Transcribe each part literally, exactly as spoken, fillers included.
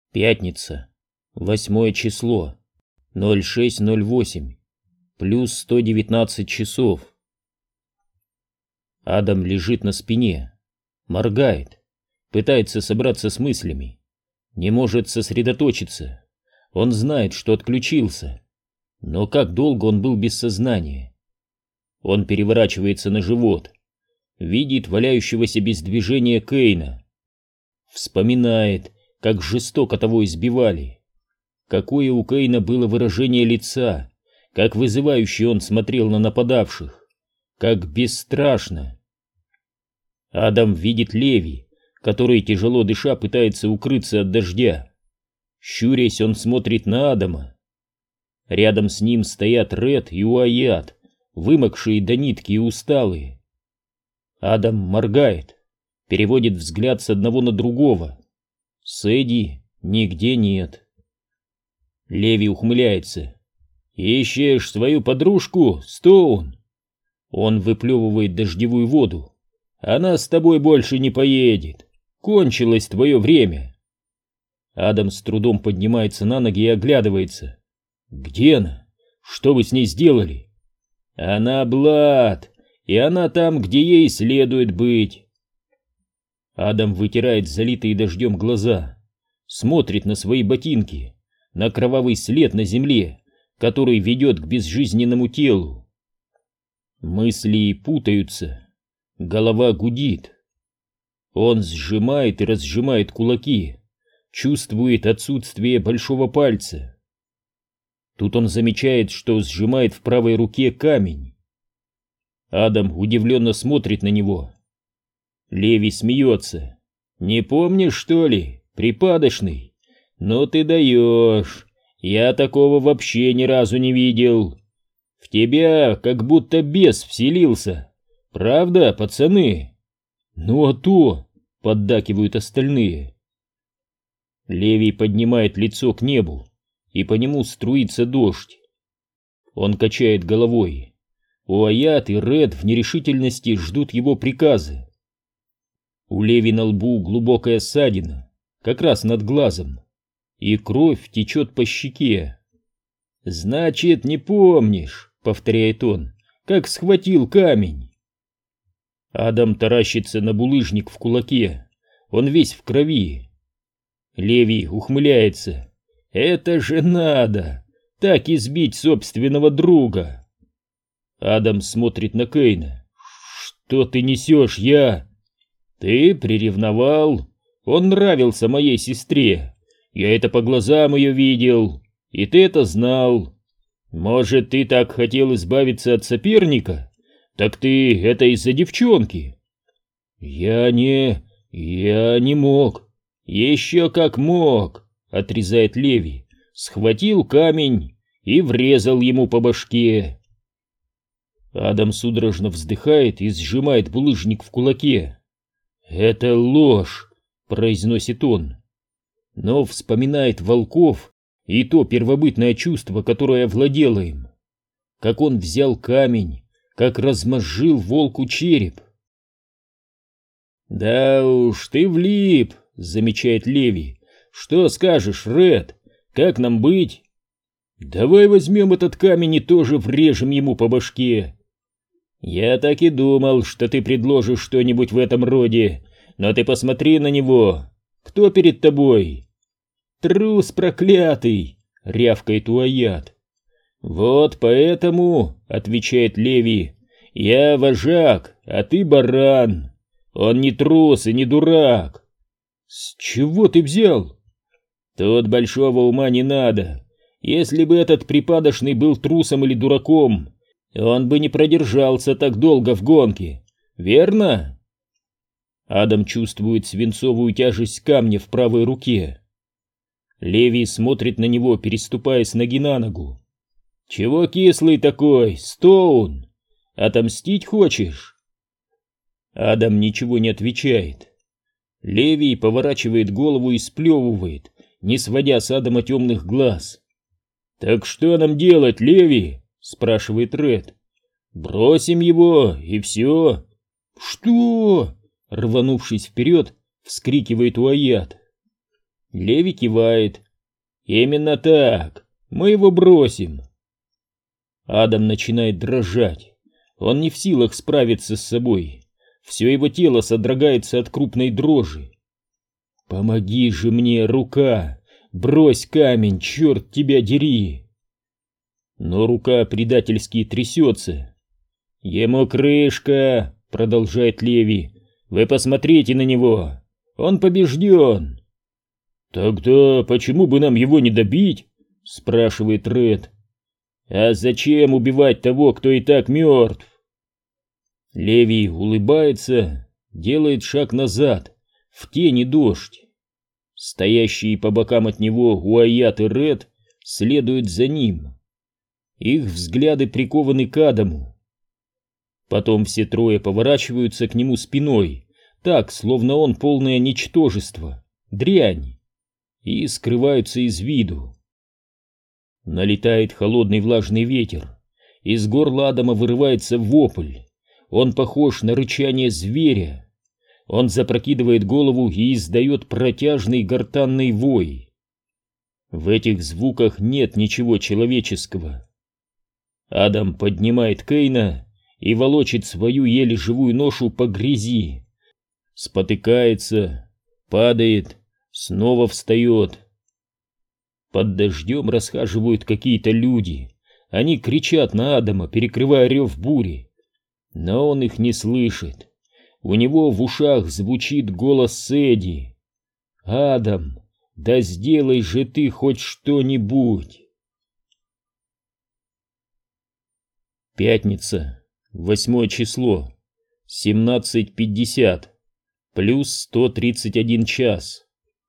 Пятница, восьмое число, ноль шесть ноль восемь, плюс сто девятнадцать часов. Адам лежит на спине, моргает, пытается собраться с мыслями, не может сосредоточиться. Он знает, что отключился, но как долго он был без сознания? Он переворачивается на живот, видит валяющегося без движения Кейна, вспоминает, как жестоко того избивали, какое у Кейна было выражение лица, как вызывающе он смотрел на нападавших, как бесстрашно. Адам видит Леви, который, тяжело дыша, пытается укрыться от дождя. Щурясь, он смотрит на Адама. Рядом с ним стоят Ред и Уайат, вымокшие до нитки и усталые. Адам моргает, переводит взгляд с одного на другого. Сэдди нигде нет. Леви ухмыляется. «Ищешь свою подружку, Стоун?» Он выплевывает дождевую воду. «Она с тобой больше не поедет. Кончилось твое время». Адам с трудом поднимается на ноги и оглядывается. «Где она? Что вы с ней сделали?» «Она Блад, и она там, где ей следует быть». Адам вытирает залитые дождем глаза, смотрит на свои ботинки, на кровавый след на земле, который ведет к безжизненному телу. Мысли путаются, голова гудит. Он сжимает и разжимает кулаки, чувствует отсутствие большого пальца. Тут он замечает, что сжимает в правой руке камень. Адам удивленно смотрит на него. Леви смеется. «Не помнишь, что ли, припадочный? Ну ты даешь. Я такого вообще ни разу не видел. В тебя как будто бес вселился. Правда, пацаны?» «Ну а то!» — поддакивают остальные. Леви поднимает лицо к небу, и по нему струится дождь. Он качает головой. Уайат и Ред в нерешительности ждут его приказа. У Леви на лбу глубокая ссадина, как раз над глазом, и кровь течет по щеке. «Значит, не помнишь», — повторяет он, — «как схватил камень». Адам таращится на булыжник в кулаке, он весь в крови. Леви ухмыляется. «Это же надо, так избить собственного друга». Адам смотрит на Кейна. «Что ты несешь, я...» «Ты приревновал. Он нравился моей сестре. Я это по глазам ее видел. И ты это знал. Может, ты так хотел избавиться от соперника? Так ты это из-за девчонки». «Я не... я не мог». «Еще как мог», — отрезает Леви. Схватил камень и врезал ему по башке. Адам судорожно вздыхает и сжимает булыжник в кулаке. «Это ложь», — произносит он, но вспоминает волков и то первобытное чувство, которое владело им. Как он взял камень, как размозжил волку череп. «Да уж, ты влип», — замечает Леви. «Что скажешь, Ред? Как нам быть?» «Давай возьмем этот камень и тоже врежем ему по башке». «Я так и думал, что ты предложишь что-нибудь в этом роде, но ты посмотри на него. Кто перед тобой?» «Трус проклятый!» — рявкает Уайат. «Вот поэтому, — отвечает Леви, — я вожак, а ты баран. Он не трус и не дурак». «С чего ты взял?» «Тут большого ума не надо. Если бы этот припадочный был трусом или дураком, он бы не продержался так долго в гонке, верно?» Адам чувствует свинцовую тяжесть камня в правой руке. Леви смотрит на него, переступая с ноги на ногу. «Чего кислый такой, Стоун? Отомстить хочешь?» Адам ничего не отвечает. Леви поворачивает голову и сплевывает, не сводя с Адама темных глаз. «Так что нам делать, Леви?» — спрашивает Ред. «Бросим его, и все». «Что?» — рванувшись вперед, вскрикивает Уайат. Леви кивает. «Именно так. Мы его бросим». Адам начинает дрожать. Он не в силах справиться с собой. Все его тело содрогается от крупной дрожи. «Помоги же мне, рука! Брось камень, черт тебя дери!» Но рука предательски трясется. «Ему крышка!» — продолжает Леви. «Вы посмотрите на него! Он побежден!» «Тогда почему бы нам его не добить?» — спрашивает Ред. «А зачем убивать того, кто и так мертв?» Леви улыбается, делает шаг назад, в тени дождь. Стоящие по бокам от него Уайат и Ред следуют за ним. Их взгляды прикованы к Адаму. Потом все трое поворачиваются к нему спиной, так, словно он полное ничтожество, дрянь, и скрываются из виду. Налетает холодный влажный ветер. Из горла Адама вырывается вопль. Он похож на рычание зверя. Он запрокидывает голову и издает протяжный гортанный вой. В этих звуках нет ничего человеческого. Адам поднимает Кейна и волочит свою еле живую ношу по грязи. Спотыкается, падает, снова встает. Под дождем расхаживают какие-то люди. Они кричат на Адама, перекрывая рев бури. Но он их не слышит. У него в ушах звучит голос Сэдди. «Адам, да сделай же ты хоть что-нибудь!» Пятница, восьмое число, семнадцать пятьдесят, плюс сто тридцать один час.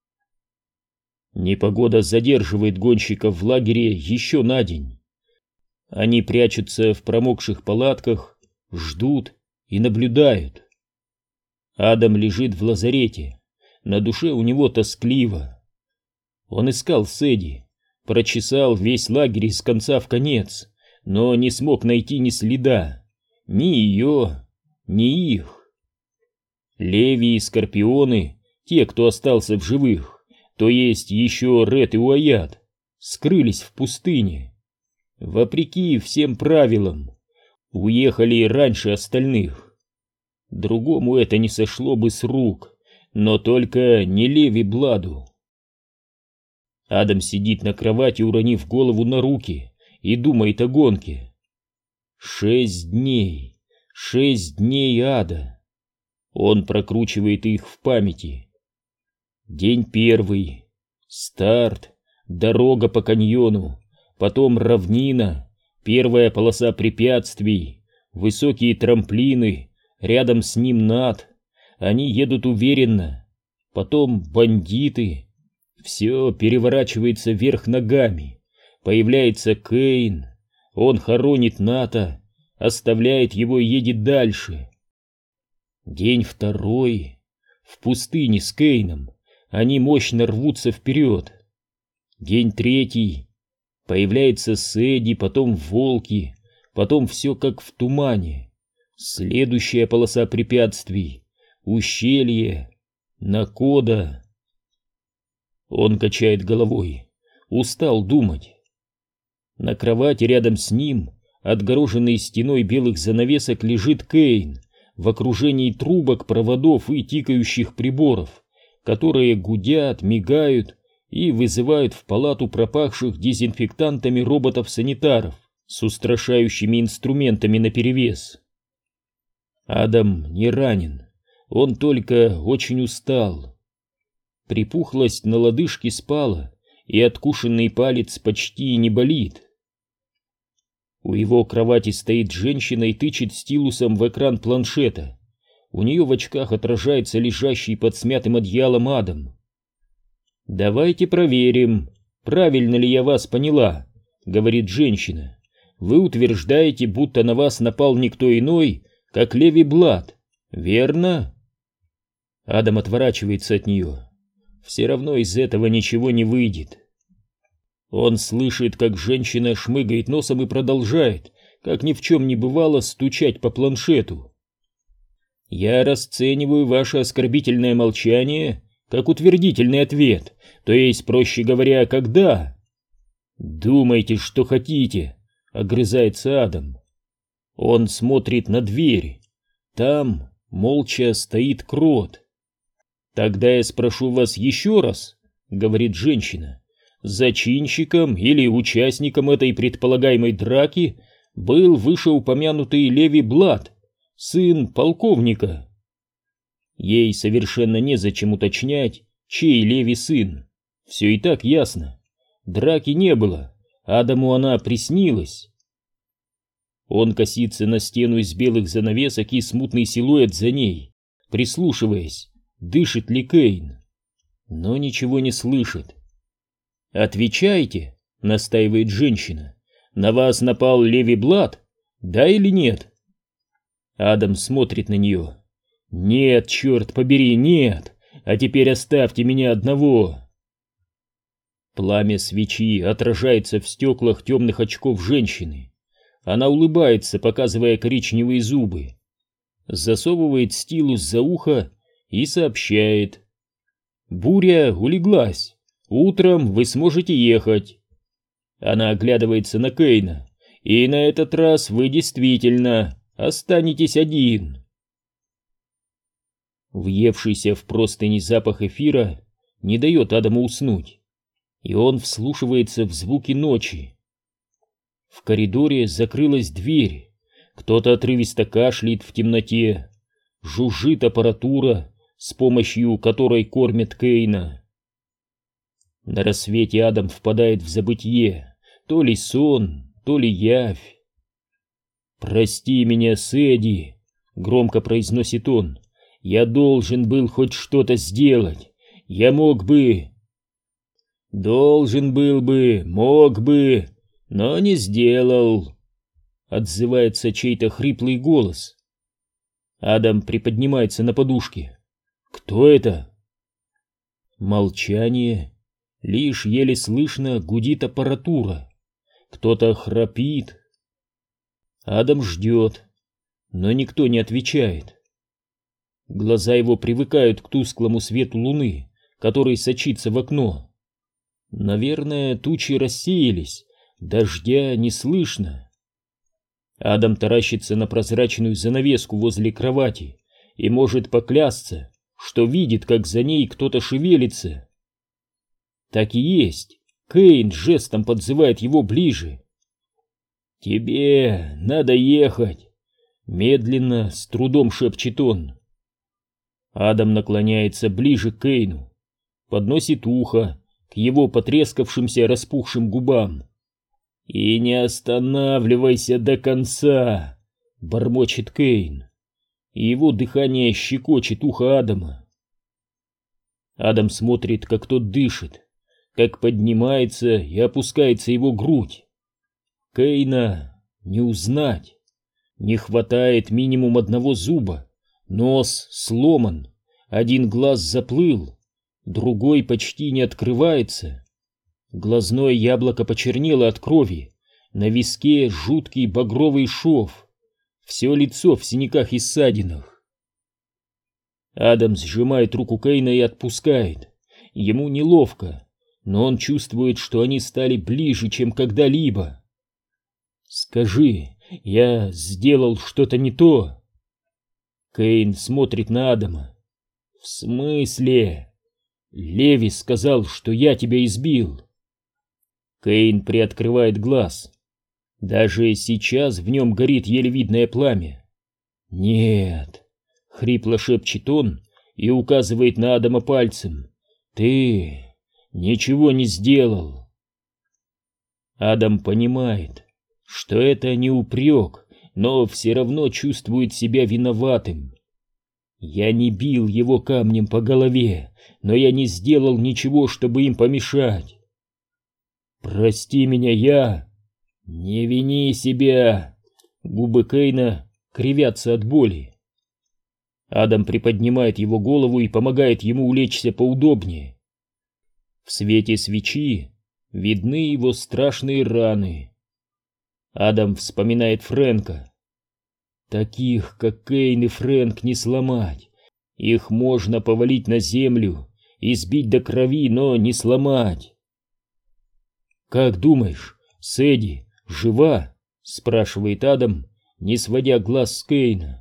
Непогода задерживает гонщиков в лагере еще на день. Они прячутся в промокших палатках, ждут и наблюдают. Адам лежит в лазарете, на душе у него тоскливо. Он искал Сэдди, прочесал весь лагерь из конца в конец, но не смог найти ни следа, ни ее, ни их. Леви и Скорпионы, те, кто остался в живых, то есть еще Ред и Уайат, скрылись в пустыне. Вопреки всем правилам, уехали раньше остальных. Другому это не сошло бы с рук, но только не Леви Бладу. Адам сидит на кровати, уронив голову на руки, и думает о гонке. Шесть дней, шесть дней ада. Он прокручивает их в памяти. День первый, старт, дорога по каньону, потом равнина, первая полоса препятствий, высокие трамплины, рядом с ним Нат. Они едут уверенно. Потом бандиты. Все переворачивается вверх ногами. Появляется Кейн. Он хоронит Ната, оставляет его и едет дальше. День второй. В пустыне с Кейном. Они мощно рвутся вперед. День третий. Появляется Сэдди, потом волки, потом все как в тумане. Следующая полоса препятствий, ущелье, Накода. Он качает головой, устал думать. На кровати рядом с ним, отгороженный стеной белых занавесок, лежит Кейн в окружении трубок, проводов и тикающих приборов, которые гудят, мигают и вызывают в палату пропахших дезинфектантами роботов-санитаров с устрашающими инструментами наперевес. Адам не ранен, он только очень устал. Припухлость на лодыжке спала, и откушенный палец почти не болит. У его кровати стоит женщина и тычет стилусом в экран планшета. У нее в очках отражается лежащий под смятым одеялом Адам. «Давайте проверим, правильно ли я вас поняла», — говорит женщина. «Вы утверждаете, будто на вас напал никто иной, как Леви Блад, верно?» Адам отворачивается от нее. Все равно из этого ничего не выйдет. Он слышит, как женщина шмыгает носом и продолжает, как ни в чем не бывало, стучать по планшету. «Я расцениваю ваше оскорбительное молчание как утвердительный ответ, то есть, проще говоря, когда. «Думайте, что хотите», — огрызается Адам. Он смотрит на дверь. Там молча стоит Крот. «Тогда я спрошу вас еще раз», — говорит женщина, — «зачинщиком или участником этой предполагаемой драки был вышеупомянутый Леви Блад, сын полковника». Ей совершенно незачем уточнять, чей Леви сын. Все и так ясно. Драки не было, Адаму она приснилась. Он косится на стену из белых занавесок и смутный силуэт за ней, прислушиваясь, дышит ли Кейн. Но ничего не слышит. «Отвечайте», — настаивает женщина, — «на вас напал Леви Блад, да или нет?» Адам смотрит на нее. «Нет, черт побери, нет! А теперь оставьте меня одного!» Пламя свечи отражается в стеклах темных очков женщины. Она улыбается, показывая коричневые зубы. Засовывает стилус за ухо и сообщает: «Буря улеглась. Утром вы сможете ехать». Она оглядывается на Кейна. «И на этот раз вы действительно останетесь один». Въевшийся в простыни запах эфира не дает Адаму уснуть, и он вслушивается в звуки ночи. В коридоре закрылась дверь, кто-то отрывисто кашляет в темноте, жужжит аппаратура, с помощью которой кормят Кейна. На рассвете Адам впадает в забытье, то ли сон, то ли явь. «Прости меня, Сэдди», — громко произносит он, — «я должен был хоть что-то сделать, я мог бы...» «Должен был бы, мог бы, но не сделал», — отзывается чей-то хриплый голос. Адам приподнимается на подушке. «Кто это?» Молчание. Лишь еле слышно гудит аппаратура. Кто-то храпит. Адам ждет, но никто не отвечает. Глаза его привыкают к тусклому свету луны, который сочится в окно. Наверное, тучи рассеялись, дождя не слышно. Адам таращится на прозрачную занавеску возле кровати и может поклясться, что видит, как за ней кто-то шевелится. Так и есть. Кейн жестом подзывает его ближе. «Тебе надо ехать», — медленно, с трудом шепчет он. Адам наклоняется ближе к Кейну, подносит ухо к его потрескавшимся распухшим губам. «И не останавливайся до конца», — бормочет Кейн, и его дыхание щекочет ухо Адама. Адам смотрит, как тот дышит, как поднимается и опускается его грудь. Кейна не узнать. Не хватает минимум одного зуба, нос сломан, один глаз заплыл, другой почти не открывается. Глазное яблоко почернело от крови, на виске жуткий багровый шов, все лицо в синяках и ссадинах. Адам сжимает руку Кейна и отпускает. Ему неловко, но он чувствует, что они стали ближе, чем когда-либо. «Скажи, я сделал что-то не то?» Кейн смотрит на Адама. «В смысле?» «Леви сказал, что я тебя избил». Кейн приоткрывает глаз. Даже сейчас в нем горит еле видное пламя. «Нет», — хрипло шепчет он и указывает на Адама пальцем. «Ты ничего не сделал». Адам понимает, что это не упрек, но все равно чувствует себя виноватым. «Я не бил его камнем по голове, но я не сделал ничего, чтобы им помешать. Прости меня, я...» «Не вини себя!» Губы Кейна кривятся от боли. Адам приподнимает его голову и помогает ему улечься поудобнее. В свете свечи видны его страшные раны. Адам вспоминает Фрэнка. Таких, как Кейн и Фрэнк, не сломать. Их можно повалить на землю избить до крови, но не сломать. «Как думаешь, Сэдди жива?» — спрашивает Адам, не сводя глаз с Кейна.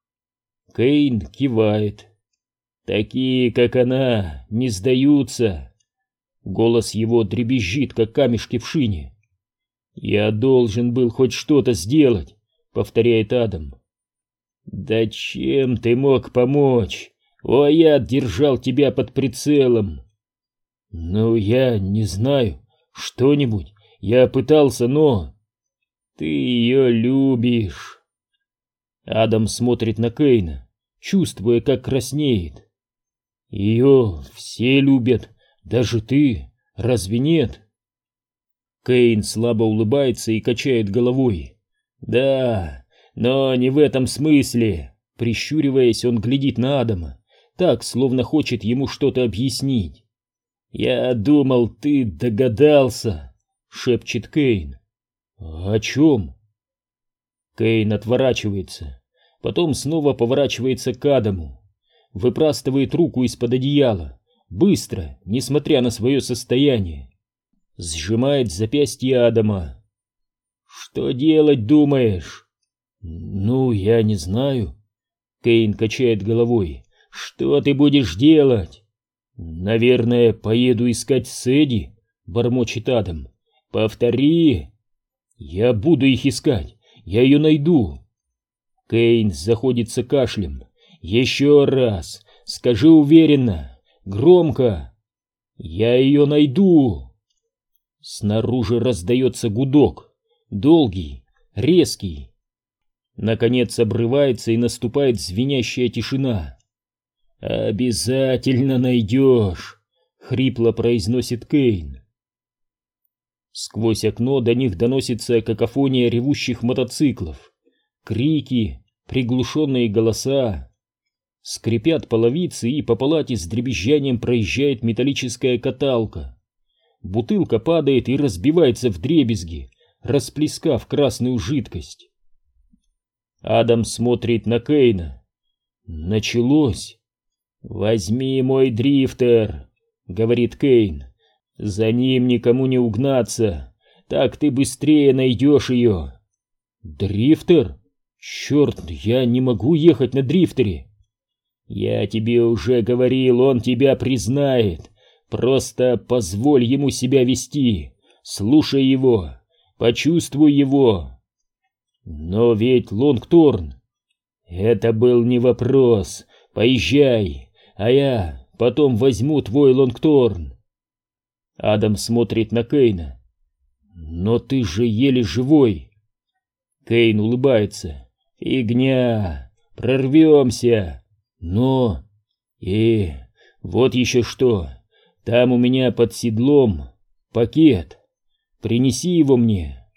Кейн кивает. «Такие, как она, не сдаются». Голос его дребезжит, как камешки в шине. «Я должен был хоть что-то сделать», — повторяет Адам. «Да чем ты мог помочь? Ояд держал тебя под прицелом». «Ну, я не знаю. Что-нибудь. Я пытался, но...» «Ты ее любишь». Адам смотрит на Кейна, чувствуя, как краснеет. «Ее все любят, даже ты. Разве нет?» Кейн слабо улыбается и качает головой. «Да, но не в этом смысле». Прищуриваясь, он глядит на Адама, так, словно хочет ему что-то объяснить. «Я думал, ты догадался», — шепчет Кейн. «О чем?» Кейн отворачивается, потом снова поворачивается к Адаму, выпрастывает руку из-под одеяла, быстро, несмотря на свое состояние, сжимает запястье Адама. «Что делать, думаешь?» «Ну, я не знаю». Кейн качает головой. «Что ты будешь делать?» «Наверное, поеду искать Сэдди», — бормочет Адам. «Повтори». «Я буду их искать, я ее найду». Кейн заходится кашлем. «Еще раз, скажи уверенно, громко». «Я ее найду». Снаружи раздается гудок, долгий, резкий. Наконец обрывается и наступает звенящая тишина. «Обязательно найдешь», — хрипло произносит Кейн. Сквозь окно до них доносится какофония ревущих мотоциклов, крики, приглушенные голоса. Скрипят половицы, и по палате с дребезжанием проезжает металлическая каталка. Бутылка падает и разбивается вдребезги, расплескав красную жидкость. Адам смотрит на Кейна. Началось. «Возьми мой дрифтер», — говорит Кейн. «За ним никому не угнаться, так ты быстрее найдешь ее». «Дрифтер? Черт, я не могу ехать на дрифтере». «Я тебе уже говорил, он тебя признает. Просто позволь ему себя вести, слушай его, почувствуй его». «Но ведь Лонгторн...» «Это был не вопрос. Поезжай, а я потом возьму твой Лонгторн». Адам смотрит на Кейна. «Но ты же еле живой». Кейн улыбается. «Фигня, прорвемся. Но... И вот еще что. Там у меня под седлом пакет. Принеси его мне».